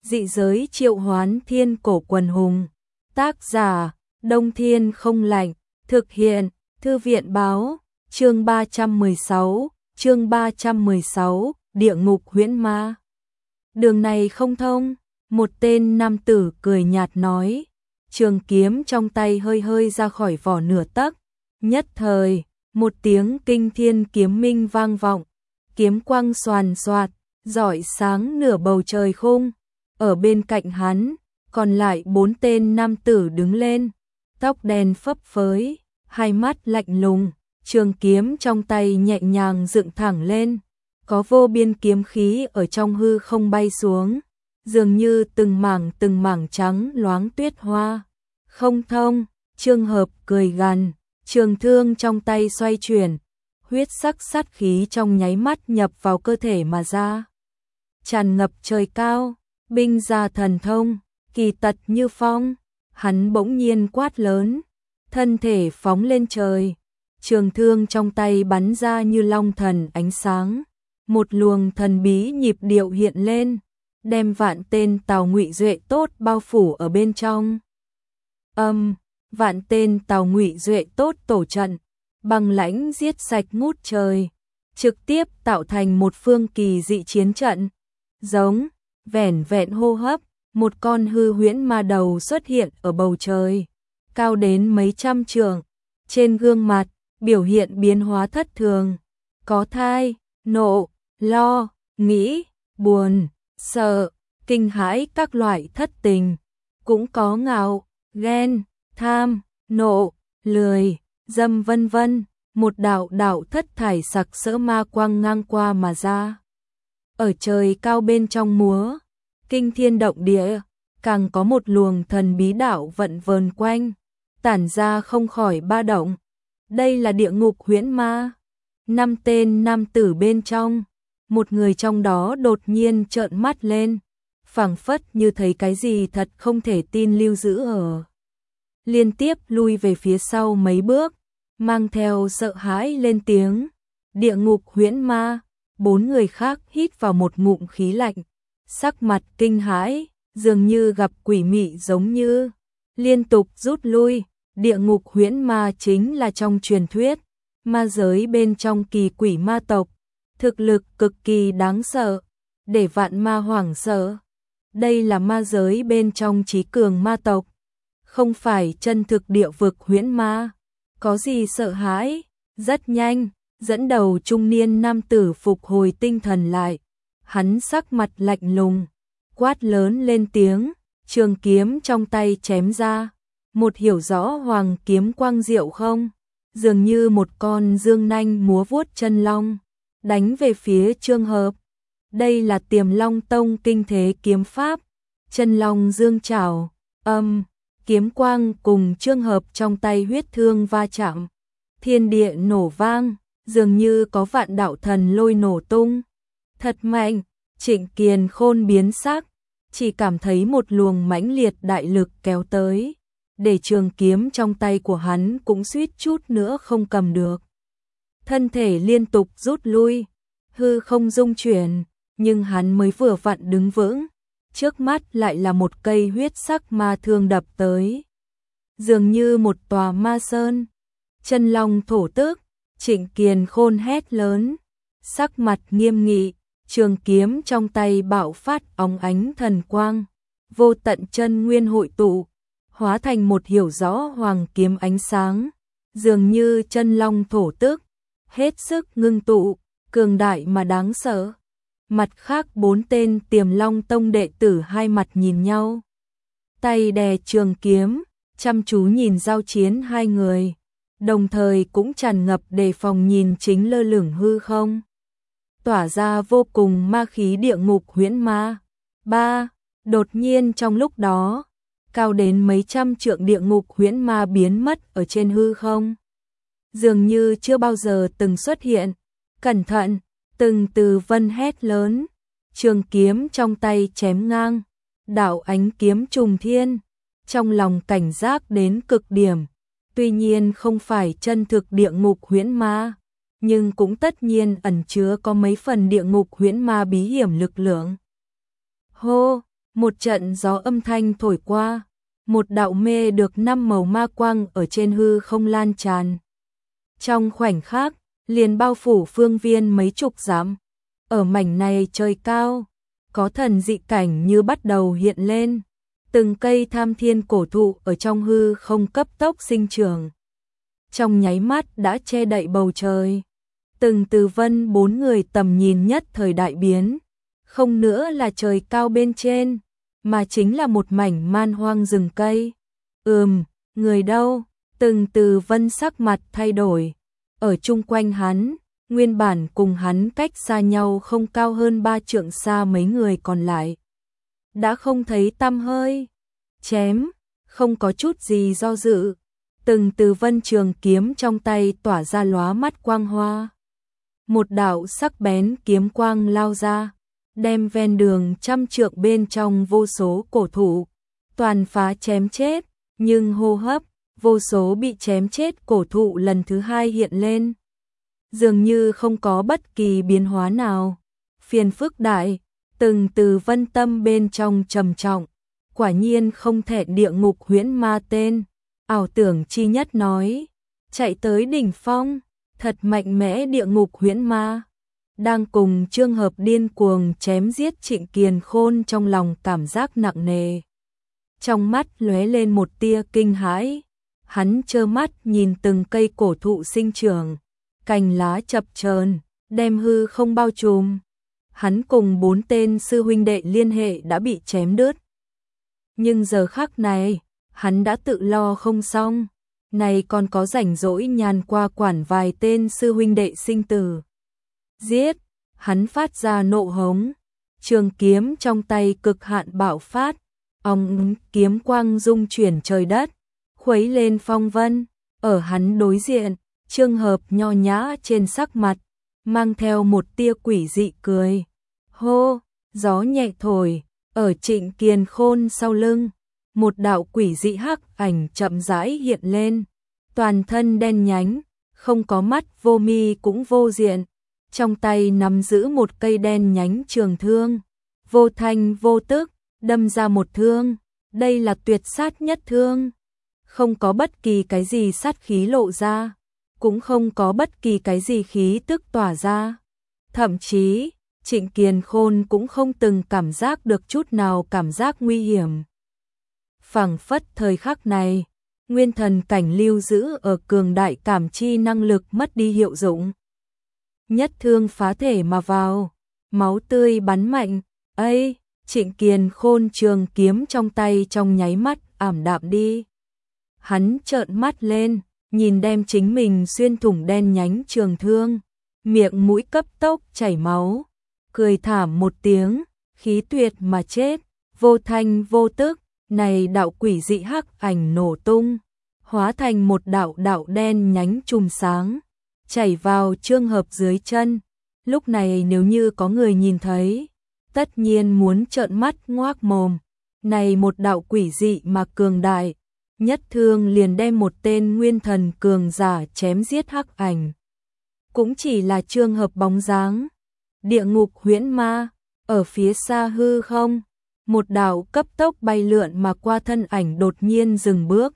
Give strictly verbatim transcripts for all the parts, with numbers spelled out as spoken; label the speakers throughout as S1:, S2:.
S1: dị giới triệu hoán thiên cổ quần hùng. Tác giả, Đông Thiên Không Lạnh, thực hiện, Thư viện báo, chương ba trăm mười sáu, chương ba trăm mười sáu, địa ngục huyễn ma. Đường này không thông, một tên nam tử cười nhạt nói, trường kiếm trong tay hơi hơi ra khỏi vỏ nửa tấc, nhất thời, một tiếng kinh thiên kiếm minh vang vọng, kiếm quang xoàn xoạt, rọi sáng nửa bầu trời khung. Ở bên cạnh hắn, còn lại bốn tên nam tử đứng lên, tóc đen phấp phới, hai mắt lạnh lùng, trường kiếm trong tay nhẹ nhàng dựng thẳng lên, có vô biên kiếm khí ở trong hư không bay xuống, dường như từng mảng từng mảng trắng loáng tuyết hoa. Không thông, Trương Hợp cười gằn, trường thương trong tay xoay chuyển, huyết sắc sát khí trong nháy mắt nhập vào cơ thể mà ra. Tràn ngập trời cao, binh gia thần thông, kỳ tật như phong, hắn bỗng nhiên quát lớn, thân thể phóng lên trời, trường thương trong tay bắn ra như long thần ánh sáng, một luồng thần bí nhịp điệu hiện lên, đem vạn tên Tào Ngụy Duệ tốt bao phủ ở bên trong. Âm, um, vạn tên Tào Ngụy Duệ tốt tổ trận, băng lãnh giết sạch ngút trời, trực tiếp tạo thành một phương kỳ dị chiến trận. Giống, vẻn vẹn hô hấp, một con hư huyễn ma đầu xuất hiện ở bầu trời, cao đến mấy trăm trượng, trên gương mặt, biểu hiện biến hóa thất thường, có thai, nộ, lo, nghĩ, buồn, sợ, kinh hãi các loại thất tình, cũng có ngạo, ghen, tham, nộ, lười, dâm vân vân, một đạo đạo thất thải sặc sỡ ma quang ngang qua mà ra. Ở trời cao bên trong múa, kinh thiên động địa, càng có một luồng thần bí đạo vận vờn quanh, tản ra không khỏi ba động. Đây là địa ngục huyễn ma. Năm tên nam tử bên trong, một người trong đó đột nhiên trợn mắt lên, phảng phất như thấy cái gì thật không thể tin lưu giữ ở. Liên tiếp lui về phía sau mấy bước, mang theo sợ hãi lên tiếng, địa ngục huyễn ma. Bốn người khác hít vào một ngụm khí lạnh, sắc mặt kinh hãi, dường như gặp quỷ mị giống như, liên tục rút lui. Địa ngục huyễn ma chính là trong truyền thuyết, ma giới bên trong kỳ quỷ ma tộc, thực lực cực kỳ đáng sợ, để vạn ma hoảng sợ. Đây là ma giới bên trong trí cường ma tộc, không phải chân thực địa vực huyễn ma, có gì sợ hãi. Rất nhanh, dẫn đầu trung niên nam tử phục hồi tinh thần lại, hắn sắc mặt lạnh lùng, quát lớn lên tiếng, trường kiếm trong tay chém ra, một hiểu rõ hoàng kiếm quang diệu không, dường như một con dương nanh múa vuốt chân long, đánh về phía Trương Hợp. Đây là Tiềm Long Tông kinh thế kiếm pháp, chân long dương trảo, âm, kiếm quang cùng Trương Hợp trong tay huyết thương va chạm, thiên địa nổ vang, dường như có vạn đạo thần lôi nổ tung. Thật mạnh, Trịnh Kiền Khôn biến sắc, chỉ cảm thấy một luồng mãnh liệt đại lực kéo tới, để trường kiếm trong tay của hắn cũng suýt chút nữa không cầm được. Thân thể liên tục rút lui, hư không rung chuyển, nhưng hắn mới vừa vặn đứng vững, trước mắt lại là một cây huyết sắc ma thương đập tới, dường như một tòa ma sơn. Chân long thổ tức, Trịnh Kiền Khôn hét lớn, sắc mặt nghiêm nghị, trường kiếm trong tay bạo phát óng ánh thần quang, vô tận chân nguyên hội tụ, hóa thành một hiểu rõ hoàng kiếm ánh sáng, dường như chân long thổ tức, hết sức ngưng tụ, cường đại mà đáng sợ. Mặt khác bốn tên Tiềm Long Tông đệ tử hai mặt nhìn nhau, tay đè trường kiếm, chăm chú nhìn giao chiến hai người, đồng thời cũng tràn ngập đề phòng nhìn chính lơ lửng hư không, tỏa ra vô cùng ma khí địa ngục huyễn ma. Ba, đột nhiên trong lúc đó, cao đến mấy trăm trượng địa ngục huyễn ma biến mất ở trên hư không, dường như chưa bao giờ từng xuất hiện. Cẩn thận, từng từ vân hét lớn, trường kiếm trong tay chém ngang, đạo ánh kiếm trùng thiên, trong lòng cảnh giác đến cực điểm. Tuy nhiên không phải chân thực địa ngục huyễn ma, nhưng cũng tất nhiên ẩn chứa có mấy phần địa ngục huyễn ma bí hiểm lực lượng. Hô, Một trận gió âm thanh thổi qua, một đạo mê được năm màu ma quang ở trên hư không lan tràn. Trong khoảnh khắc, liền bao phủ phương viên mấy chục dặm. Ở mảnh này trời cao, có thần dị cảnh như bắt đầu hiện lên. Từng cây tham thiên cổ thụ ở trong hư không cấp tốc sinh trưởng. Trong nháy mắt đã che đậy bầu trời. Từng Từ Vân bốn người tầm nhìn nhất thời đại biến. Không nữa là trời cao bên trên, mà chính là một mảnh man hoang rừng cây. Ừm, người đâu? Từng Từ Vân sắc mặt thay đổi. Ở chung quanh hắn, nguyên bản cùng hắn cách xa nhau không cao hơn ba trượng xa mấy người còn lại. Đã không thấy tăm hơi. Chém, không có chút gì do dự. Từng Từ Vân trường kiếm trong tay tỏa ra lóa mắt quang hoa. Một đạo sắc bén kiếm quang lao ra, đem ven đường trăm trượng bên trong vô số cổ thụ, toàn phá chém chết, nhưng hô hấp, vô số bị chém chết cổ thụ lần thứ hai hiện lên. Dường như không có bất kỳ biến hóa nào. Phiền phức đại, từng Từ Vân tâm bên trong trầm trọng, quả nhiên không thẹn địa ngục huyễn ma tên. Ảo tưởng chi nhất nói, chạy tới đỉnh phong, thật mạnh mẽ địa ngục huyễn ma. Đang cùng Trương Hợp điên cuồng chém giết Trịnh Kiền Khôn trong lòng cảm giác nặng nề. Trong mắt lóe lên một tia kinh hãi, hắn trơ mắt nhìn từng cây cổ thụ sinh trưởng, cành lá chập chờn, đem hư không bao trùm. Hắn cùng bốn tên sư huynh đệ liên hệ đã bị chém đứt. Nhưng giờ khắc này, hắn đã tự lo không xong, này còn có rảnh rỗi nhàn qua quản vài tên sư huynh đệ sinh tử. Giết, hắn phát ra nộ hống, trường kiếm trong tay cực hạn bạo phát, ong kiếm quang dung chuyển trời đất, khuấy lên phong vân. Ở hắn đối diện, Trương Hợp nho nhã trên sắc mặt, mang theo một tia quỷ dị cười. Hô, gió nhẹ thổi, ở Trịnh Kiền Khôn sau lưng, một đạo quỷ dị hắc ảnh chậm rãi hiện lên, toàn thân đen nhánh, không có mắt, vô mi cũng vô diện, trong tay nắm giữ một cây đen nhánh trường thương, vô thanh vô tức, đâm ra một thương. Đây là tuyệt sát nhất thương, không có bất kỳ cái gì sát khí lộ ra, cũng không có bất kỳ cái gì khí tức tỏa ra. Thậm chí, Trịnh Kiền Khôn cũng không từng cảm giác được chút nào cảm giác nguy hiểm. Phảng phất thời khắc này, nguyên thần cảnh lưu giữ ở cường đại cảm chi năng lực mất đi hiệu dụng. Nhất thương phá thể mà vào, máu tươi bắn mạnh, ấy, Trịnh Kiền Khôn trường kiếm trong tay trong nháy mắt ảm đạm đi. Hắn trợn mắt lên, nhìn đem chính mình xuyên thủng đen nhánh trường thương, miệng mũi cấp tốc chảy máu, cười thảm một tiếng, khí tuyệt mà chết, vô thanh vô tức. Này đạo quỷ dị hắc ảnh nổ tung, hóa thành một đạo đạo đen nhánh chùm sáng, chảy vào Trương Hợp dưới chân. Lúc này nếu như có người nhìn thấy, tất nhiên muốn trợn mắt ngoác mồm. Này một đạo quỷ dị mà cường đại, nhất thương liền đem một tên nguyên thần cường giả chém giết hắc ảnh. Cũng chỉ là Trương Hợp bóng dáng. Địa ngục huyễn ma, ở phía xa hư không, một đạo cấp tốc bay lượn mà qua thân ảnh đột nhiên dừng bước.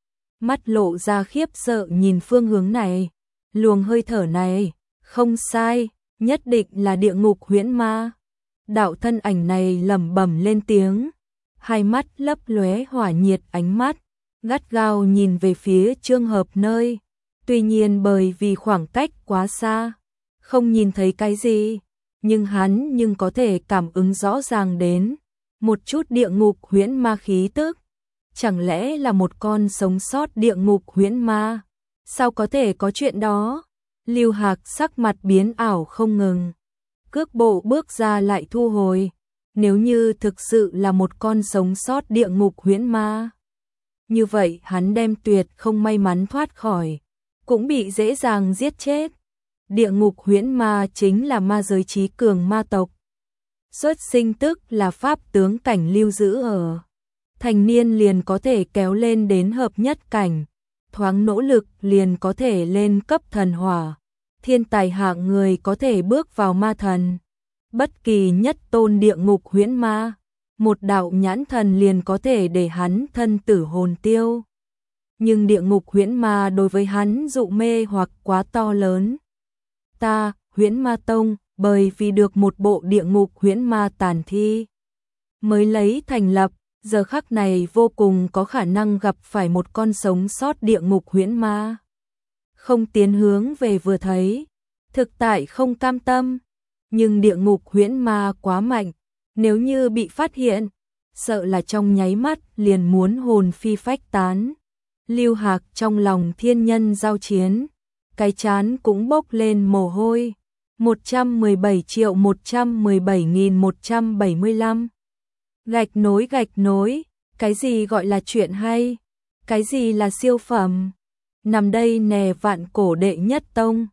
S1: Mắt lộ ra khiếp sợ nhìn phương hướng này, luồng hơi thở này, không sai, nhất định là địa ngục huyễn ma. Đạo thân ảnh này lẩm bẩm lên tiếng, hai mắt lấp lóe hỏa nhiệt ánh mắt, gắt gao nhìn về phía Trương Hợp nơi. Tuy nhiên bởi vì khoảng cách quá xa, không nhìn thấy cái gì, nhưng hắn nhưng có thể cảm ứng rõ ràng đến một chút địa ngục huyễn ma khí tức. Chẳng lẽ là một con sống sót địa ngục huyễn ma? Sao có thể có chuyện đó? Lưu Hạc sắc mặt biến ảo không ngừng, cước bộ bước ra lại thu hồi. Nếu như thực sự là một con sống sót địa ngục huyễn ma, như vậy hắn đem tuyệt không may mắn thoát khỏi, cũng bị dễ dàng giết chết. Địa ngục huyễn ma chính là ma giới trí cường ma tộc. Xuất sinh tức là pháp tướng cảnh lưu giữ ở. Thành niên liền có thể kéo lên đến hợp nhất cảnh. Thoáng nỗ lực liền có thể lên cấp thần hỏa. Thiên tài hạng người có thể bước vào ma thần. Bất kỳ nhất tôn địa ngục huyễn ma, một đạo nhãn thần liền có thể để hắn thân tử hồn tiêu. Nhưng địa ngục huyễn ma đối với hắn dụ mê hoặc quá to lớn. Ta, Huyễn Ma Tông, bởi vì được một bộ địa ngục huyễn ma tàn thi mới lấy thành lập, giờ khắc này vô cùng có khả năng gặp phải một con sống sót địa ngục huyễn ma. Không tiến hướng về vừa thấy, thực tại không cam tâm, nhưng địa ngục huyễn ma quá mạnh, nếu như bị phát hiện, sợ là trong nháy mắt liền muốn hồn phi phách tán. Lưu Hạc trong lòng thiên nhân giao chiến, cái chán cũng bốc lên mồ hôi. một trăm mười bảy triệu một trăm mười bảy nghìn một trăm bảy mươi lăm. Gạch nối gạch nối, cái gì gọi là chuyện hay? Cái gì là siêu phẩm? Nằm đây nè vạn cổ đệ nhất tông,